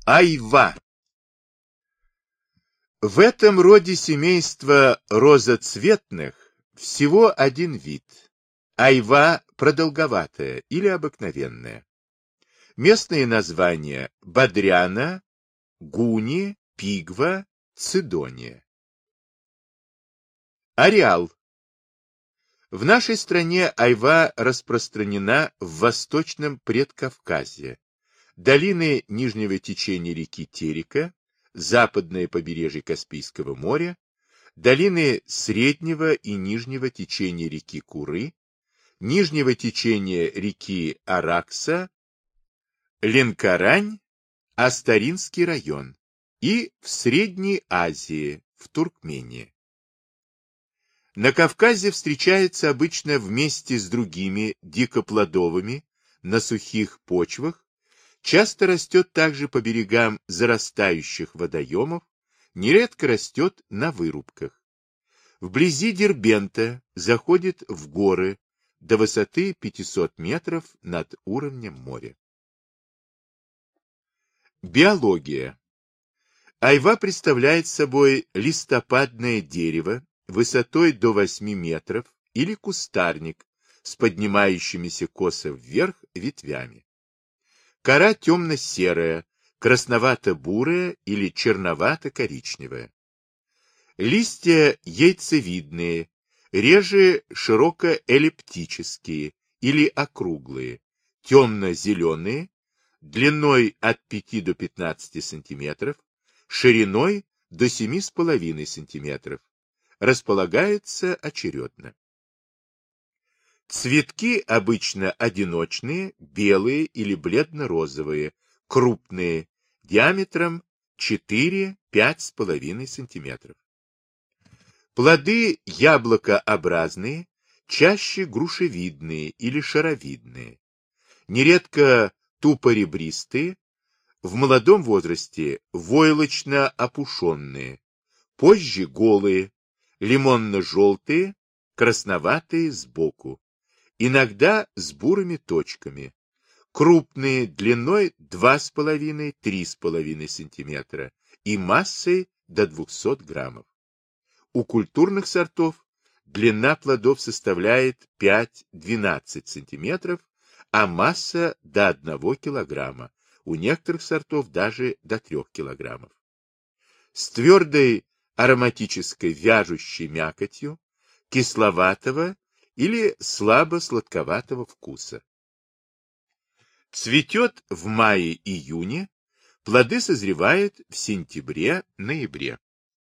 Айва. В этом роде семейства розоцветных всего один вид. Айва продолговатая или обыкновенная. Местные названия бодряна, гуни, пигва, цидония. Ареал. В нашей стране айва распространена в Восточном Предкавказье, долины нижнего течения реки Терека, западное побережье Каспийского моря, долины среднего и нижнего течения реки Куры, нижнего течения реки Аракса, Ленкорань, Астаринский район и в Средней Азии, в Туркмении. На Кавказе встречается обычно вместе с другими дикоплодовыми на сухих почвах, часто растет также по берегам зарастающих водоемов, нередко растет на вырубках. Вблизи Дербента заходит в горы до высоты 500 метров над уровнем моря. Биология. Айва представляет собой листопадное дерево высотой до 8 метров или кустарник с поднимающимися косо вверх ветвями. Кора темно-серая, красновато-бурая или черновато-коричневая. Листья яйцевидные, реже широкоэллиптические или округлые, темно-зеленые, длиной от 5 до 15 см, шириной до 7,5 см. Располагаются очередно. Цветки обычно одиночные, белые или бледно-розовые, крупные, диаметром 4-5,5 см. Плоды яблокообразные, чаще грушевидные или шаровидные, нередко тупоребристые, в молодом возрасте войлочно-опушенные, позже голые, лимонно-желтые, красноватые сбоку, иногда с бурыми точками, крупные, длиной 2,5-3,5 см и массой до 200 граммов. У культурных сортов длина плодов составляет 5-12 см, а масса до 1 кг, у некоторых сортов даже до 3 кг. С твердой ароматической вяжущей мякотью, кисловатого или слабо-сладковатого вкуса. Цветет в мае-июне, плоды созревают в сентябре-ноябре.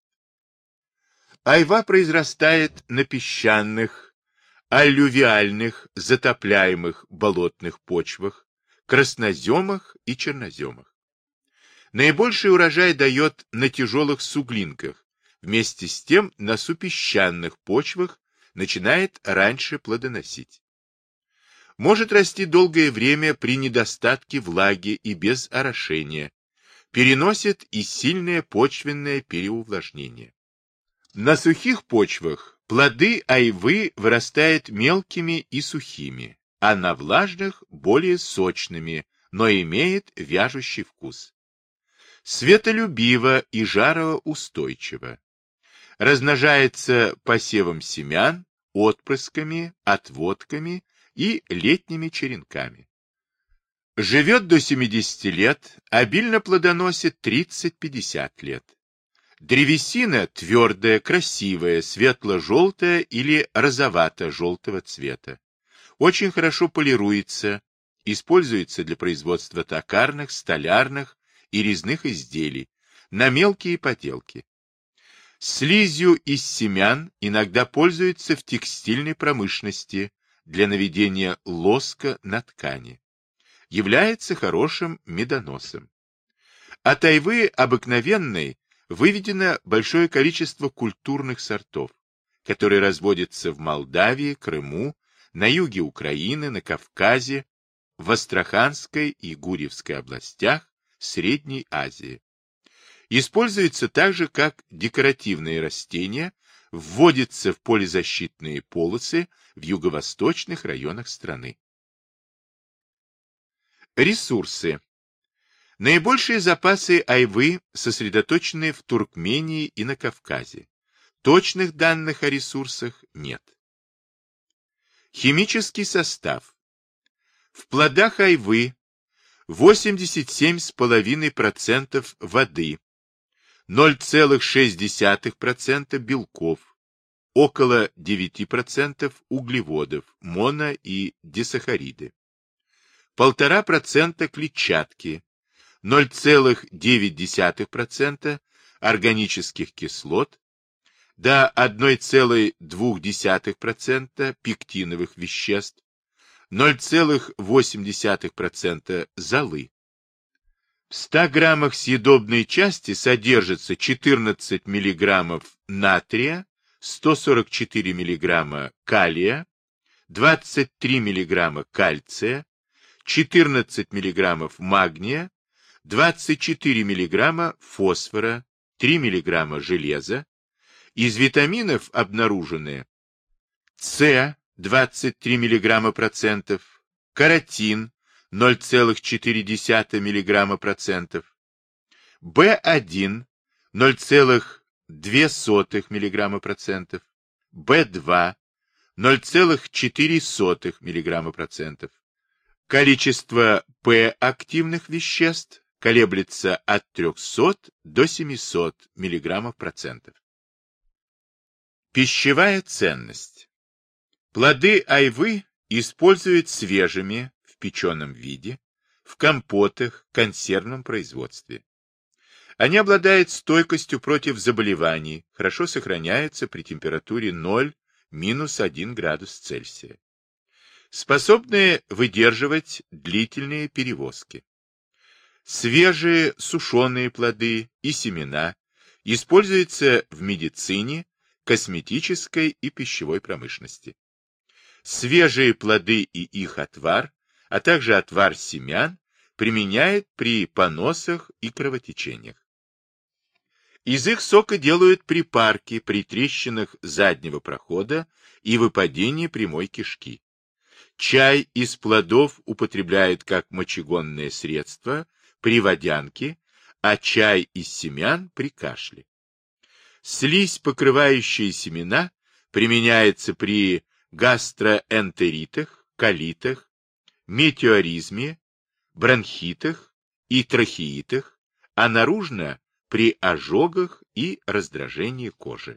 Айва произрастает на песчаных, аллювиальных, затопляемых болотных почвах, красноземах и черноземах. Наибольший урожай дает на тяжелых суглинках, вместе с тем на супесчаных почвах начинает раньше плодоносить. Может расти долгое время при недостатке влаги и без орошения, переносит и сильное почвенное переувлажнение. На сухих почвах плоды айвы вырастают мелкими и сухими, а на влажных более сочными, но имеет вяжущий вкус. Светолюбиво и жароустойчиво. Размножается посевом семян, отпрысками, отводками и летними черенками. Живет до 70 лет, обильно плодоносит 30-50 лет. Древесина твердая, красивая, светло-желтая или розовато-желтого цвета. Очень хорошо полируется, используется для производства токарных, столярных и резных изделий, на мелкие поделки. Слизью из семян иногда пользуется в текстильной промышленности для наведения лоска на ткани. Является хорошим медоносом. От айвы обыкновенной выведено большое количество культурных сортов, которые разводятся в Молдавии, Крыму, на юге Украины, на Кавказе, в Астраханской и Гурьевской областях, Средней Азии. Используется также как декоративное растение, вводится в полезащитные полосы в юго-восточных районах страны. Ресурсы. Наибольшие запасы айвы сосредоточены в Туркмении и на Кавказе. Точных данных о ресурсах нет. Химический состав. В плодах айвы 87,5% воды, 0,6% белков, около 9% углеводов, моно- и дисахариды, 1,5% клетчатки, 0,9% органических кислот, до 1,2% пектиновых веществ, 0,8% золы. В 100 граммах съедобной части содержится 14 мг натрия, 144 мг калия, 23 мг кальция, 14 мг магния, 24 мг фосфора, 3 мг железа. Из витаминов обнаружены С 23 мг процентов, каротин 0,4 мг процентов, В1 0,2 мг процентов, В2 0,4 мг процентов. Количество П активных веществ колеблется от 300 до 700 мг процентов. Пищевая ценность. Плоды айвы используют свежими, в печеном виде, в компотах, консервном производстве. Они обладают стойкостью против заболеваний, хорошо сохраняются при температуре 0-1 градус Цельсия. Способны выдерживать длительные перевозки. Свежие сушеные плоды и семена используются в медицине, косметической и пищевой промышленности. Свежие плоды и их отвар, а также отвар семян применяют при поносах и кровотечениях. Из их сока делают припарки при трещинах заднего прохода и выпадении прямой кишки. Чай из плодов употребляют как мочегонное средство при водянке, а чай из семян при кашле. Слизь, покрывающая семена, применяется при гастроэнтеритах, колитах, метеоризме, бронхитах и трахеитах, а наружно при ожогах и раздражении кожи.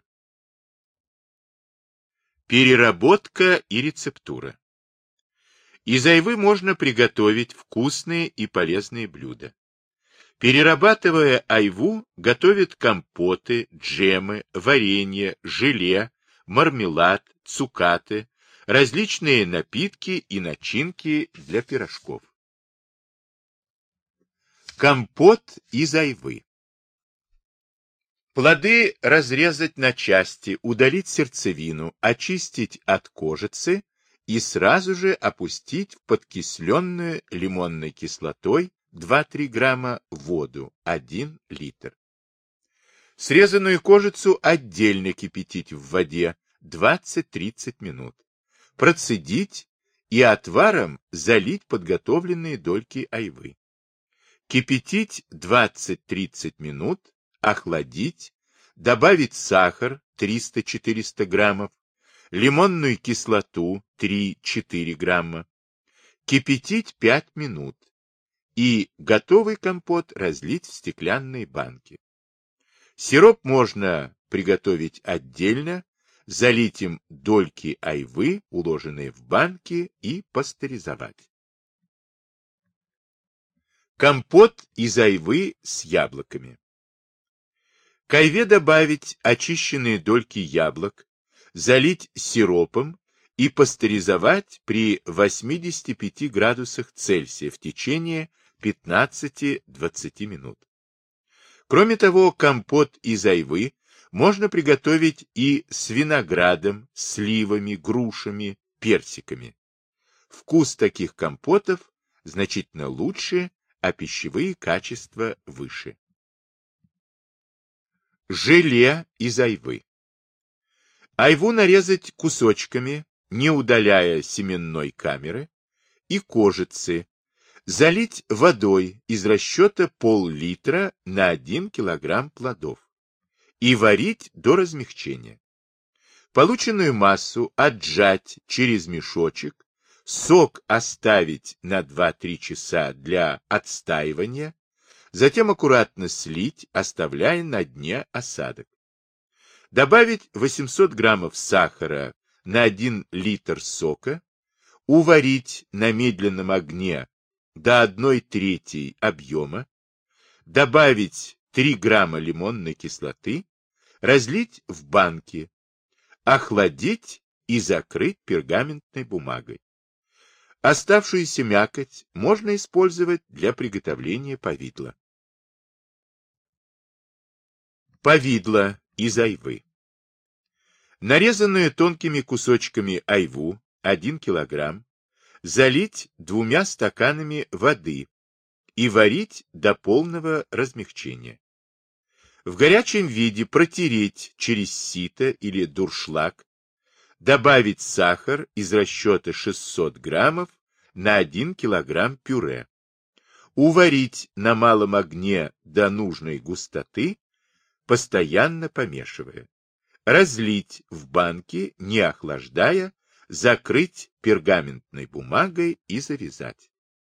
Переработка и рецептура. Из айвы можно приготовить вкусные и полезные блюда. Перерабатывая айву, готовят компоты, джемы, варенье, желе, мармелад, цукаты, различные напитки и начинки для пирожков. Компот из айвы. Плоды разрезать на части, удалить сердцевину, очистить от кожицы и сразу же опустить в подкисленную лимонной кислотой 2-3 грамма воду, 1 литр. Срезанную кожицу отдельно кипятить в воде 20-30 минут. Процедить и отваром залить подготовленные дольки айвы. Кипятить 20-30 минут, охладить, добавить сахар 300-400 граммов, лимонную кислоту 3-4 грамма, кипятить 5 минут и готовый компот разлить в стеклянные банки. Сироп можно приготовить отдельно, залить им дольки айвы, уложенные в банки, и пастеризовать. Компот из айвы с яблоками. К айве добавить очищенные дольки яблок, залить сиропом и пастеризовать при 85 градусах Цельсия в течение 15-20 минут. Кроме того, компот из айвы можно приготовить и с виноградом, сливами, грушами, персиками. Вкус таких компотов значительно лучше, а пищевые качества выше. Желе из айвы. Айву нарезать кусочками, не удаляя семенной камеры, и кожицы, Залить водой из расчета пол-литра на 1 килограмм плодов и варить до размягчения. Полученную массу отжать через мешочек, сок оставить на 2-3 часа для отстаивания, затем аккуратно слить, оставляя на дне осадок. Добавить 800 граммов сахара на 1 литр сока, уварить на медленном огне до 1/3 объема, добавить 3 грамма лимонной кислоты, разлить в банки, охладить и закрыть пергаментной бумагой. Оставшуюся мякоть можно использовать для приготовления повидла. Повидло из айвы. Нарезанную тонкими кусочками айву 1 килограмм залить 2 стаканами воды и варить до полного размягчения. В горячем виде протереть через сито или дуршлаг, добавить сахар из расчета 600 граммов на 1 килограмм пюре, уварить на малом огне до нужной густоты, постоянно помешивая, разлить в банки, не охлаждая, закрыть пергаментной бумагой и завязать.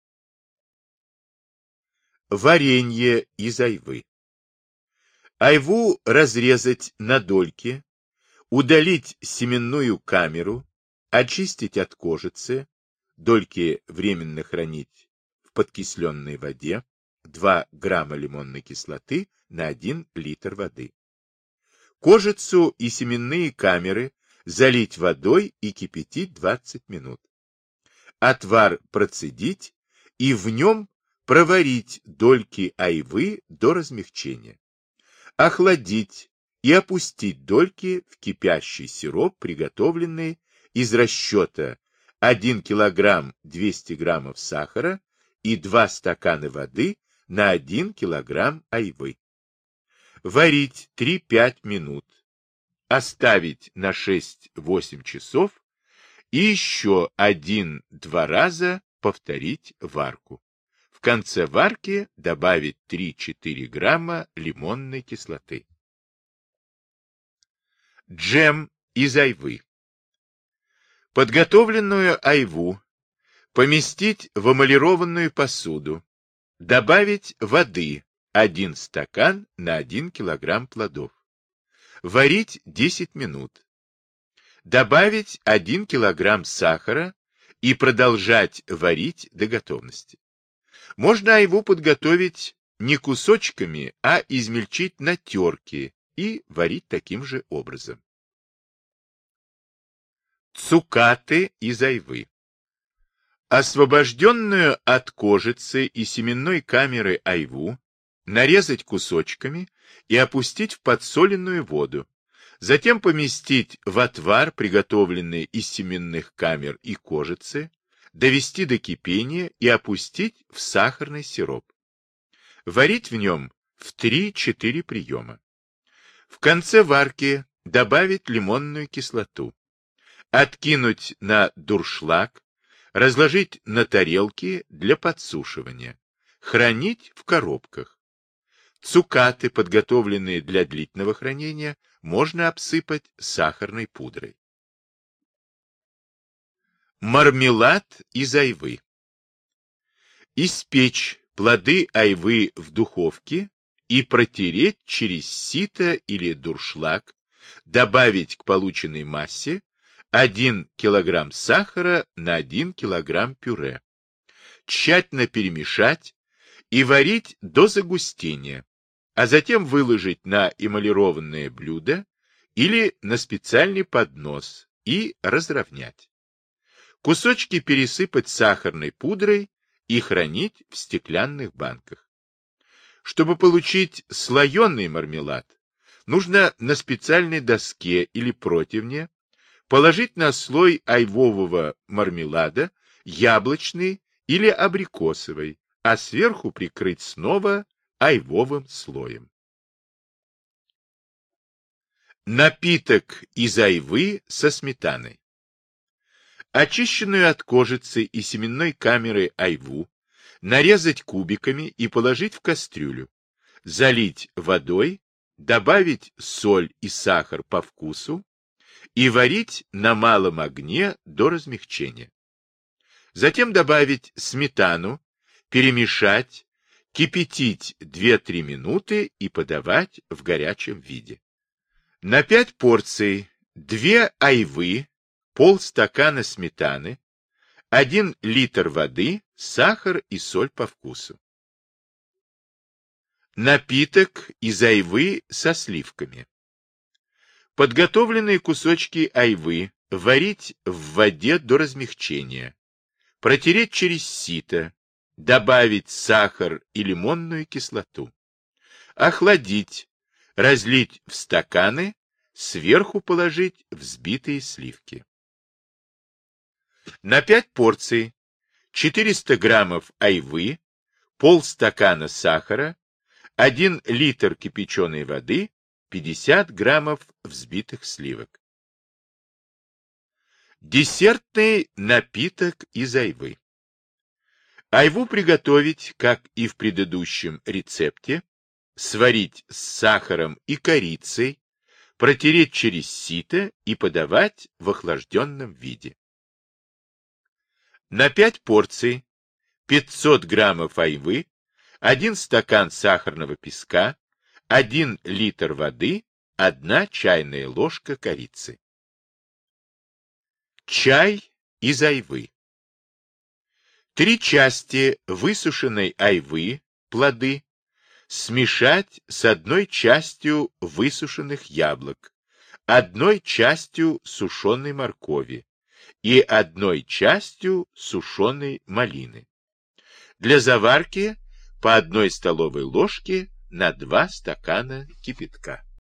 Варенье из айвы. Айву разрезать на дольки, удалить семенную камеру, очистить от кожицы, дольки временно хранить в подкисленной воде, 2 грамма лимонной кислоты на 1 литр воды. Кожицу и семенные камеры залить водой и кипятить 20 минут. Отвар процедить и в нем проварить дольки айвы до размягчения. Охладить и опустить дольки в кипящий сироп, приготовленный из расчета 1 килограмм 200 граммов сахара и 2 стакана воды на 1 килограмм айвы. Варить 3-5 минут. Оставить на 6-8 часов и еще 1-2 раза повторить варку. В конце варки добавить 3-4 грамма лимонной кислоты. Джем из айвы. Подготовленную айву поместить в эмалированную посуду, добавить воды 1 стакан на 1 килограмм плодов. Варить 10 минут. Добавить 1 килограмм сахара и продолжать варить до готовности. Можно айву подготовить не кусочками, а измельчить на терке и варить таким же образом. Цукаты из айвы. Освобожденную от кожицы и семенной камеры айву нарезать кусочками и опустить в подсоленную воду, затем поместить в отвар, приготовленный из семенных камер и кожицы, довести до кипения и опустить в сахарный сироп. Варить в нем в 3-4 приема. В конце варки добавить лимонную кислоту. Откинуть на дуршлаг, разложить на тарелки для подсушивания. Хранить в коробках. Цукаты, подготовленные для длительного хранения, можно обсыпать сахарной пудрой. Мармелад из айвы. Испечь плоды айвы в духовке и протереть через сито или дуршлаг, добавить к полученной массе 1 килограмм сахара на 1 килограмм пюре, тщательно перемешать и варить до загустения, а затем выложить на эмалированное блюдо или на специальный поднос и разровнять. Кусочки пересыпать сахарной пудрой и хранить в стеклянных банках. Чтобы получить слоеный мармелад, нужно на специальной доске или противне положить на слой айвового мармелада яблочный или абрикосовый, а сверху прикрыть снова айвовым слоем. Напиток из айвы со сметаной. Очищенную от кожицы и семенной камеры айву нарезать кубиками и положить в кастрюлю, залить водой, добавить соль и сахар по вкусу и варить на малом огне до размягчения. Затем добавить сметану, перемешать, кипятить 2-3 минуты и подавать в горячем виде. На 5 порций 2 айвы, полстакана сметаны, 1 литр воды, сахар и соль по вкусу. Напиток из айвы со сливками. Подготовленные кусочки айвы варить в воде до размягчения, протереть через сито, добавить сахар и лимонную кислоту, охладить, разлить в стаканы, сверху положить взбитые сливки. На 5 порций 400 граммов айвы, полстакана сахара, 1 литр кипяченой воды, 50 граммов взбитых сливок. Десертный напиток из айвы. Айву приготовить, как и в предыдущем рецепте, сварить с сахаром и корицей, протереть через сито и подавать в охлажденном виде. На 5 порций 500 граммов айвы, 1 стакан сахарного песка, 1 литр воды, 1 чайная ложка корицы. Чай из айвы. 3 части высушенной айвы, плоды, смешать с 1 частью высушенных яблок, 1 частью сушеной моркови и 1 частью сушеной малины. Для заварки по 1 столовой ложке на 2 стакана кипятка.